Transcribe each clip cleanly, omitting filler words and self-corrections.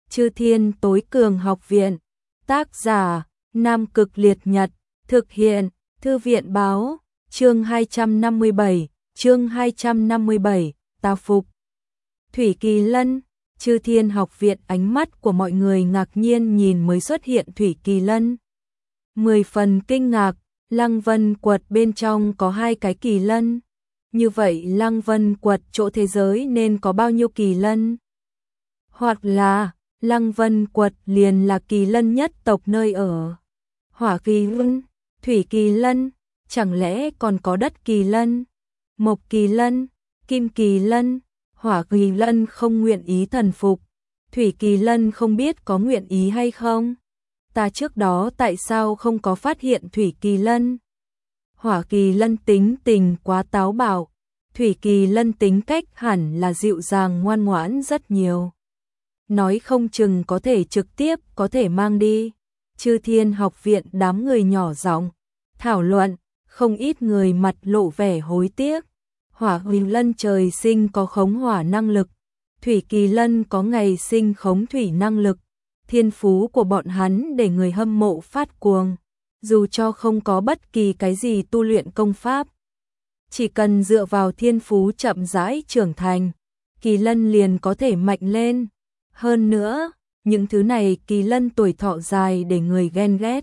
Chư Thiên Tối Cường Học Viện. Tác giả Nam Cực Liệt Nhật. Thực hiện Thư viện báo. Chương 257, ta phục. Thủy Kỳ Lân. Chư Thiên Học Viện. Ánh mắt của mọi người ngạc nhiên nhìn mới xuất hiện Thủy Kỳ Lân. 10 phần kinh ngạc, Lăng Vân Quật bên trong có 2 cái kỳ lân. Như vậy Lăng Vân Quật chỗ thế giới nên có bao nhiêu kỳ lân? Hoặc là Lăng Vân Quật liền là kỳ lân nhất tộc nơi ở. Hỏa Kỳ Lân, Thủy Kỳ Lân, chẳng lẽ còn có đất Kỳ Lân, Mộc Kỳ Lân, Kim Kỳ Lân? Hỏa Kỳ Lân không nguyện ý thần phục, Thủy Kỳ Lân không biết có nguyện ý hay không. Ta trước đó tại sao không có phát hiện Thủy Kỳ Lân? Hỏa Kỳ Lân tính tình quá táo bạo, Thủy Kỳ Lân tính cách hẳn là dịu dàng ngoan ngoãn rất nhiều. Nói không chừng có thể trực tiếp có thể mang đi. Chư Thiên Học Viện đám người nhỏ giọng thảo luận, không ít người mặt lộ vẻ hối tiếc. Hỏa Kỳ Lân trời sinh có khống hỏa năng lực, Thủy Kỳ Lân có ngày sinh khống thủy năng lực. Thiên phú của bọn hắn để người hâm mộ phát cuồng, dù cho không có bất kỳ cái gì tu luyện công pháp. Chỉ cần dựa vào thiên phú chậm rãi trưởng thành, Kỳ Lân liền có thể mạnh lên. Hơn nữa, những thứ này Kỳ Lân tuổi thọ dài để người ghen ghét.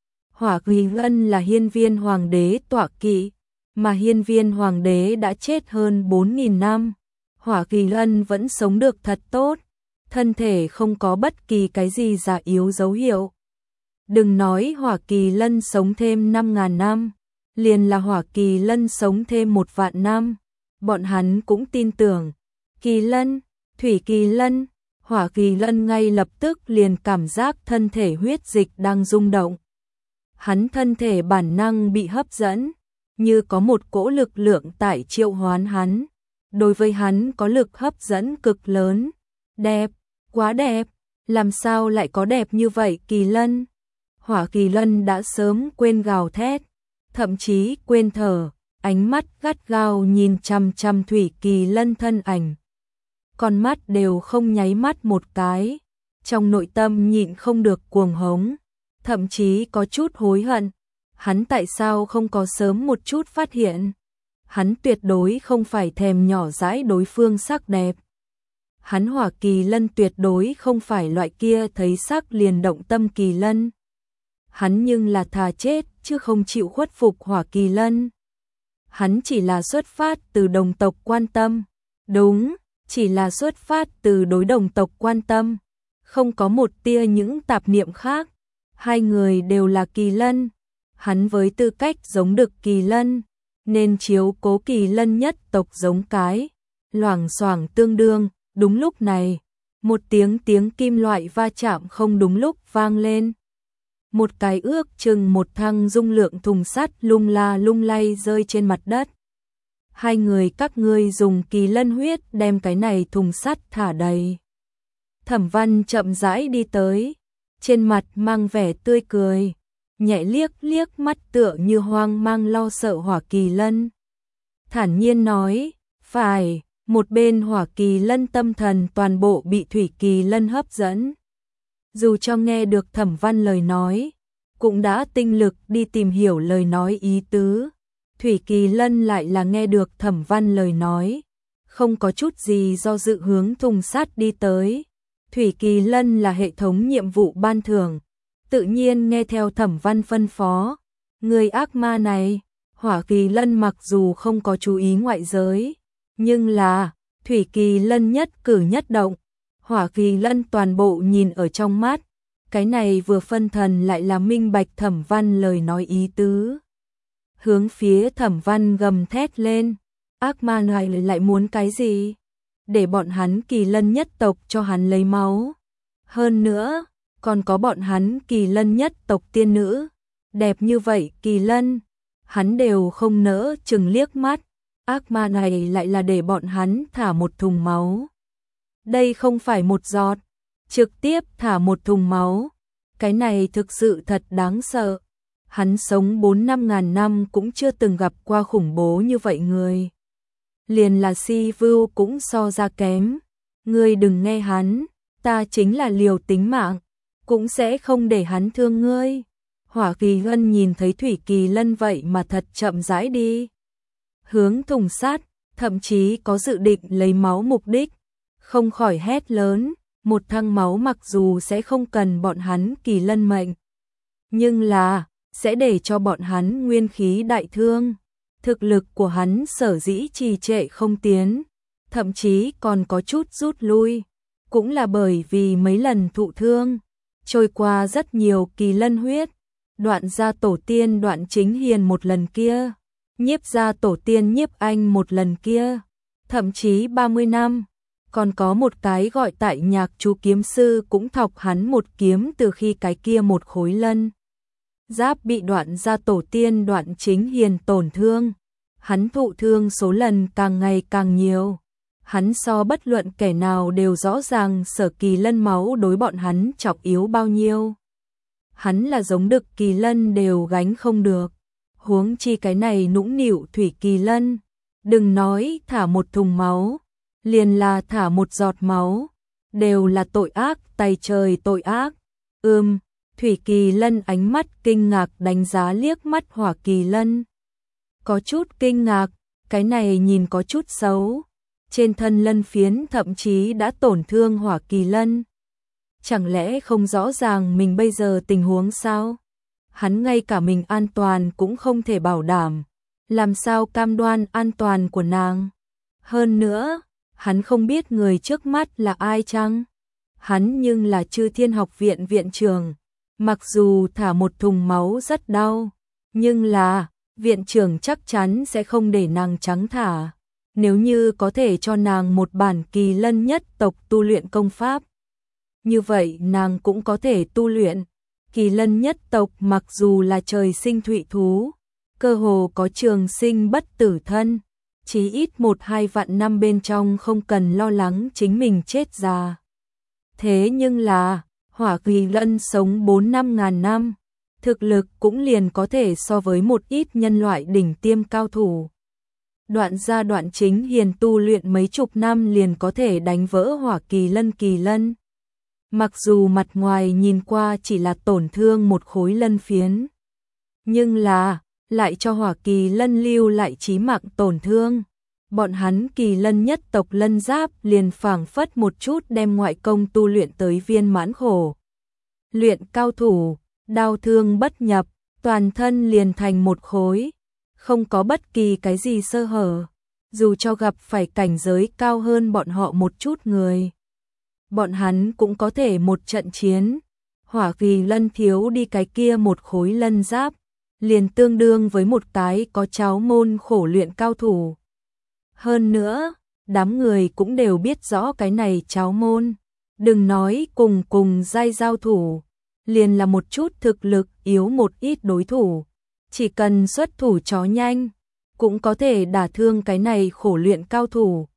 Hỏa Kỳ Lân là Hiên Viên Hoàng đế tọa kỵ, mà Hiên Viên Hoàng đế đã chết hơn 4.000 năm. Hỏa Kỳ Lân vẫn sống được thật tốt, thân thể không có bất kỳ cái gì già yếu dấu hiệu. Đừng nói Hỏa Kỳ Lân sống thêm 5.000 năm, liền là Hỏa Kỳ Lân sống thêm 1 vạn năm, bọn hắn cũng tin tưởng. Kỳ Lân, Thủy Kỳ Lân, Hỏa Kỳ Lân ngay lập tức liền cảm giác thân thể huyết dịch đang rung động. Hắn thân thể bản năng bị hấp dẫn, như có một cỗ lực lượng tại triệu hoán hắn. Đối với hắn có lực hấp dẫn cực lớn. Đẹp, quá đẹp, làm sao lại có đẹp như vậy Kỳ Lân? Hỏa Kỳ Lân đã sớm quên gào thét, thậm chí quên thở, ánh mắt gắt gao nhìn chằm chằm Thủy Kỳ Lân thân ảnh. Con mắt đều không nháy mắt một cái, trong nội tâm nhịn không được cuồng hống, thậm chí có chút hối hận. Hắn tại sao không có sớm một chút phát hiện? Hắn tuyệt đối không phải thèm nhỏ dãi đối phương sắc đẹp. Hắn Hỏa Kỳ Lân tuyệt đối không phải loại kia thấy sắc liền động tâm Kỳ Lân. Hắn nhưng là thà chết chứ không chịu khuất phục Hỏa Kỳ Lân. Hắn chỉ là xuất phát từ đồng tộc quan tâm. Đúng, chỉ là xuất phát từ đối đồng tộc quan tâm. Không có một tia những tạp niệm khác. 2 người đều là Kỳ Lân. Hắn với tư cách giống được Kỳ Lân, nên chiếu cố Kỳ Lân nhất tộc giống cái. Loảng xoảng tương đương. Đúng lúc này, một tiếng kim loại va chạm không đúng lúc vang lên. Một cái ước chừng 1 thăng dung lượng thùng sắt lung la lung lay rơi trên mặt đất. 2 người các ngươi dùng Kỳ Lân huyết đem cái này thùng sắt thả đầy. Thẩm Văn chậm rãi đi tới, trên mặt mang vẻ tươi cười, nhẹ liếc mắt tựa như hoang mang lo sợ Hỏa Kỳ Lân. Thản nhiên nói, phải. Một bên Hỏa Kỳ Lân tâm thần toàn bộ bị Thủy Kỳ Lân hấp dẫn. Dù cho nghe được Thẩm Văn lời nói, cũng đã tinh lực đi tìm hiểu lời nói ý tứ. Thủy Kỳ Lân lại là nghe được Thẩm Văn lời nói, không có chút gì do dự hướng thùng sắt đi tới. Thủy Kỳ Lân là hệ thống nhiệm vụ ban thưởng, tự nhiên nghe theo Thẩm Văn phân phó. Người ác ma này, Hỏa Kỳ Lân mặc dù không có chú ý ngoại giới, nhưng là Thủy Kỳ Lân nhất cử nhất động, Hỏa Kỳ Lân toàn bộ nhìn ở trong mắt. Cái này vừa phân thần lại là minh bạch Thẩm Văn lời nói ý tứ. Hướng phía Thẩm Văn gầm thét lên, ác ma này lại muốn cái gì? Để bọn hắn Kỳ Lân nhất tộc cho hắn lấy máu. Hơn nữa, còn có bọn hắn Kỳ Lân nhất tộc tiên nữ. Đẹp như vậy Kỳ Lân, hắn đều không nỡ chừng liếc mắt. Ác ma này lại là để bọn hắn thả một thùng máu. Đây không phải một giọt, trực tiếp thả một thùng máu. Cái này thực sự thật đáng sợ. Hắn sống 4-5 ngàn năm cũng chưa từng gặp qua khủng bố như vậy người. Liền là Si Vưu cũng so ra kém. Ngươi đừng nghe hắn, ta chính là liều tính mạng, cũng sẽ không để hắn thương ngươi. Hỏa Kỳ Lân nhìn thấy Thủy Kỳ Lân vậy mà thật chậm rãi đi hướng thùng sắt, thậm chí có dự định lấy máu mục đích, không khỏi hét lớn, một thăng máu mặc dù sẽ không cần bọn hắn Kỳ Lân mệnh, nhưng là sẽ để cho bọn hắn nguyên khí đại thương. Thực lực của hắn sở dĩ trì trệ không tiến, thậm chí còn có chút rút lui, cũng là bởi vì mấy lần thụ thương, trôi qua rất nhiều Kỳ Lân huyết, Đoạn gia tổ tiên Đoạn Chính Hiền một lần kia, Nhiếp gia tổ tiên Nhiếp Anh một lần kia, thậm chí 30 năm, còn có một cái gọi tại Nhạc chú kiếm sư cũng thọc hắn một kiếm từ khi cái kia một khối lân giáp bị Đoạn gia tổ tiên Đoạn Chính Hiền tổn thương. Hắn thụ thương số lần càng ngày càng nhiều. Hắn so bất luận kẻ nào đều rõ ràng Sở Kỳ Lân máu đối bọn hắn trọng yếu bao nhiêu. Hắn là giống Đực Kỳ Lân đều gánh không được. Huống chi cái này nũng nịu Thủy Kỳ Lân. Đừng nói thả một thùng máu, liền là thả một giọt máu, đều là tội ác, tày trời tội ác. Thủy Kỳ Lân ánh mắt kinh ngạc đánh giá liếc mắt Hỏa Kỳ Lân. Có chút kinh ngạc, cái này nhìn có chút xấu. Trên thân lân phiến thậm chí đã tổn thương Hỏa Kỳ Lân. Chẳng lẽ không rõ ràng mình bây giờ tình huống sao? Hắn ngay cả mình an toàn cũng không thể bảo đảm. Làm sao cam đoan an toàn của nàng? Hơn nữa, hắn không biết người trước mắt là ai chăng? Hắn nhưng là Chư Thiên Học Viện viện trưởng. Mặc dù thả một thùng máu rất đau, nhưng là viện trưởng chắc chắn sẽ không để nàng trắng thả. Nếu như có thể cho nàng một bản Kỳ Lân nhất tộc tu luyện công pháp, như vậy nàng cũng có thể tu luyện. Kỳ Lân nhất tộc mặc dù là trời sinh thụy thú, cơ hồ có trường sinh bất tử thân, chí ít 1-2 vạn năm bên trong không cần lo lắng chính mình chết già. Thế nhưng là Hỏa Kỳ Lân sống 4-5 ngàn năm, thực lực cũng liền có thể so với một ít nhân loại đỉnh tiêm cao thủ. Đoạn gia Đoạn Chính Hiền tu luyện mấy chục năm liền có thể đánh vỡ Hỏa Kỳ Lân. Mặc dù mặt ngoài nhìn qua chỉ là tổn thương một khối lân phiến, nhưng là lại cho Hỏa Kỳ Lân lưu lại chí mạng tổn thương. Bọn hắn Kỳ Lân nhất tộc lân giáp liền phảng phất một chút đem ngoại công tu luyện tới viên mãn khổ. Luyện cao thủ, đau thương bất nhập, toàn thân liền thành một khối, không có bất kỳ cái gì sơ hở. Dù cho gặp phải cảnh giới cao hơn bọn họ một chút người, bọn hắn cũng có thể một trận chiến. Hỏa Kỳ Lân thiếu đi cái kia một khối lân giáp, liền tương đương với một cái có cháu môn khổ luyện cao thủ. Hơn nữa, đám người cũng đều biết rõ cái này cháu môn, đừng nói cùng giai giao thủ, liền là một chút thực lực yếu một ít đối thủ, chỉ cần xuất thủ chó nhanh, cũng có thể đả thương cái này khổ luyện cao thủ.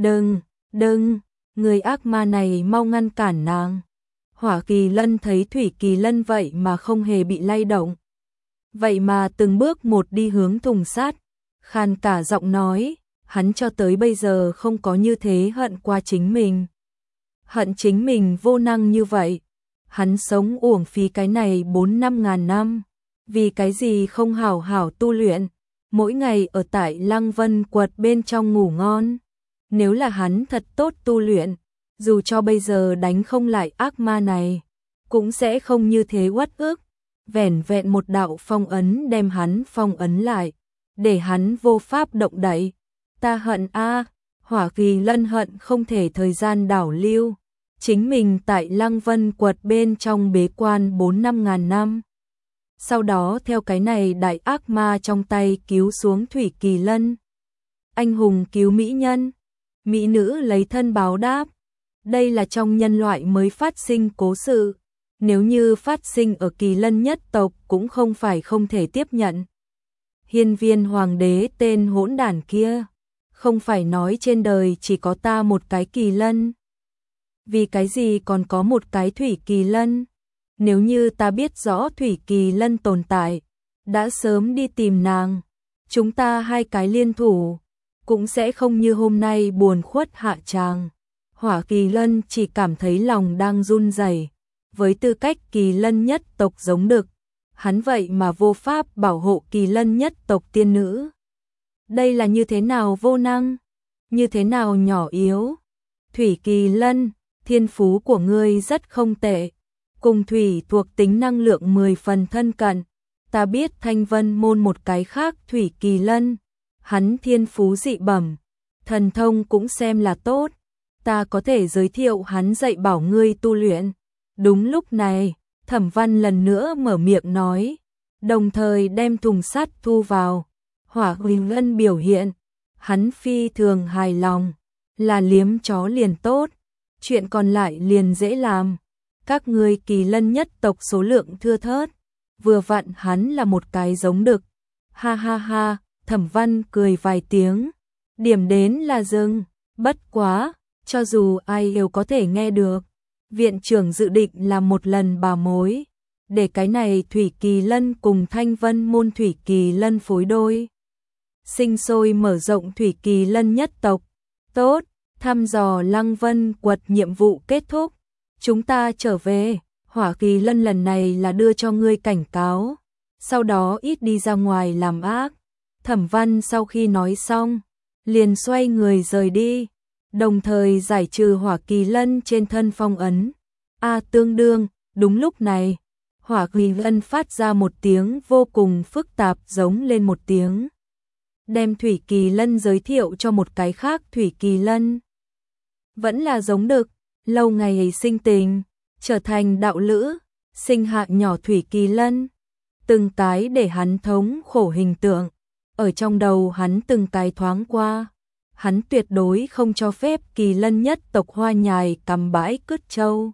Đừng, người ác ma này mau ngăn cản nàng. Hỏa Kỳ Lân thấy Thủy Kỳ Lân vậy mà không hề bị lay động, vậy mà từng bước một đi hướng thùng sắt, khàn cả giọng nói, hắn cho tới bây giờ không có như thế hận qua chính mình. Hận chính mình vô năng như vậy. Hắn sống uổng phí cái này 4-5 ngàn năm. Vì cái gì không hảo hảo tu luyện, mỗi ngày ở tại Lăng Vân Quật bên trong ngủ ngon. Nếu là hắn thật tốt tu luyện, dù cho bây giờ đánh không lại ác ma này, cũng sẽ không như thế uất ức. Vẻn vẹn một đạo phong ấn đem hắn phong ấn lại, để hắn vô pháp động đậy. Ta hận a, Hỏa Kỳ Lân hận không thể thời gian đảo lưu, chính mình tại Lăng Vân Quật bên trong bế quan 4-5 ngàn năm. Sau đó theo cái này đại ác ma trong tay cứu xuống Thủy Kỳ Lân. Anh hùng cứu mỹ nhân, mỹ nữ lấy thân báo đáp. Đây là trong nhân loại mới phát sinh cố sự. Nếu như phát sinh ở Kỳ Lân nhất tộc cũng không phải không thể tiếp nhận. Hiên Viên hoàng đế tên hỗn đản kia, không phải nói trên đời chỉ có ta một cái Kỳ Lân. Vì cái gì còn có một cái Thủy Kỳ Lân? Nếu như ta biết rõ Thủy Kỳ Lân tồn tại, đã sớm đi tìm nàng. Chúng ta hai cái liên thủ, cũng sẽ không như hôm nay buồn khuất hạ tràng. Hỏa Kỳ Lân chỉ cảm thấy lòng đang run rẩy. Với tư cách Kỳ Lân nhất tộc giống đực, hắn vậy mà vô pháp bảo hộ Kỳ Lân nhất tộc tiên nữ. Đây là như thế nào vô năng, như thế nào nhỏ yếu. Thủy Kỳ Lân, thiên phú của ngươi rất không tệ, cùng thủy thuộc tính năng lượng 10 phần thân cận. Ta biết Thanh Vân môn một cái khác Thủy Kỳ Lân, hắn thiên phú dị bẩm, thần thông cũng xem là tốt, ta có thể giới thiệu hắn dạy bảo ngươi tu luyện. Đúng lúc này, Thẩm Văn lần nữa mở miệng nói, đồng thời đem thùng sắt thu vào. Hỏa Kỳ Lân biểu hiện, hắn phi thường hài lòng, là liếm chó liền tốt, chuyện còn lại liền dễ làm. Các ngươi Kỳ Lân nhất tộc số lượng thưa thớt, vừa vặn hắn là một cái giống đực. Ha ha ha, Thẩm Văn cười vài tiếng, điểm đến là dừng, bất quá, cho dù ai đều có thể nghe được. Viện trưởng dự định làm một lần bà mối, để cái này Thủy Kỳ Lân cùng Thanh Vân môn Thủy Kỳ Lân phối đôi. Sinh sôi mở rộng Thủy Kỳ Lân nhất tộc. Tốt, thăm dò Lăng Vân Quật nhiệm vụ kết thúc. Chúng ta trở về. Hỏa Kỳ Lân lần này là đưa cho ngươi cảnh cáo, sau đó ít đi ra ngoài làm ác. Thẩm Văn sau khi nói xong, liền xoay người rời đi, đồng thời giải trừ Hỏa Kỳ Lân trên thân phong ấn. Tương đương, đúng lúc này, Hỏa Kỳ Lân phát ra một tiếng vô cùng phức tạp giống lên một tiếng. Đem Thủy Kỳ Lân giới thiệu cho một cái khác Thủy Kỳ Lân. Vẫn là giống đực, lâu ngày sinh tình, trở thành đạo lữ, sinh hạ nhỏ Thủy Kỳ Lân. Từng cái để hắn thống khổ hình tượng, ở trong đầu hắn từng cái thoáng qua. Hắn tuyệt đối không cho phép Kỳ Lân nhất tộc hoa nhài cắm bãi cứt trâu.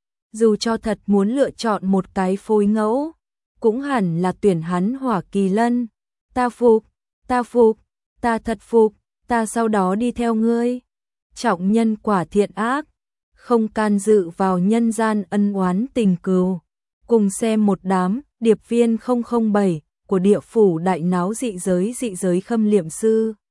Dù cho thật muốn lựa chọn một cái phối ngẫu, cũng hẳn là tuyển hắn Hỏa Kỳ Lân. Ta phục, ta thật phục, ta sau đó đi theo ngươi. Trọng nhân quả thiện ác, không can dự vào nhân gian ân oán tình cừu. Cùng xem một đám điệp viên 007 của địa phủ đại náo dị giới khâm liệm sư.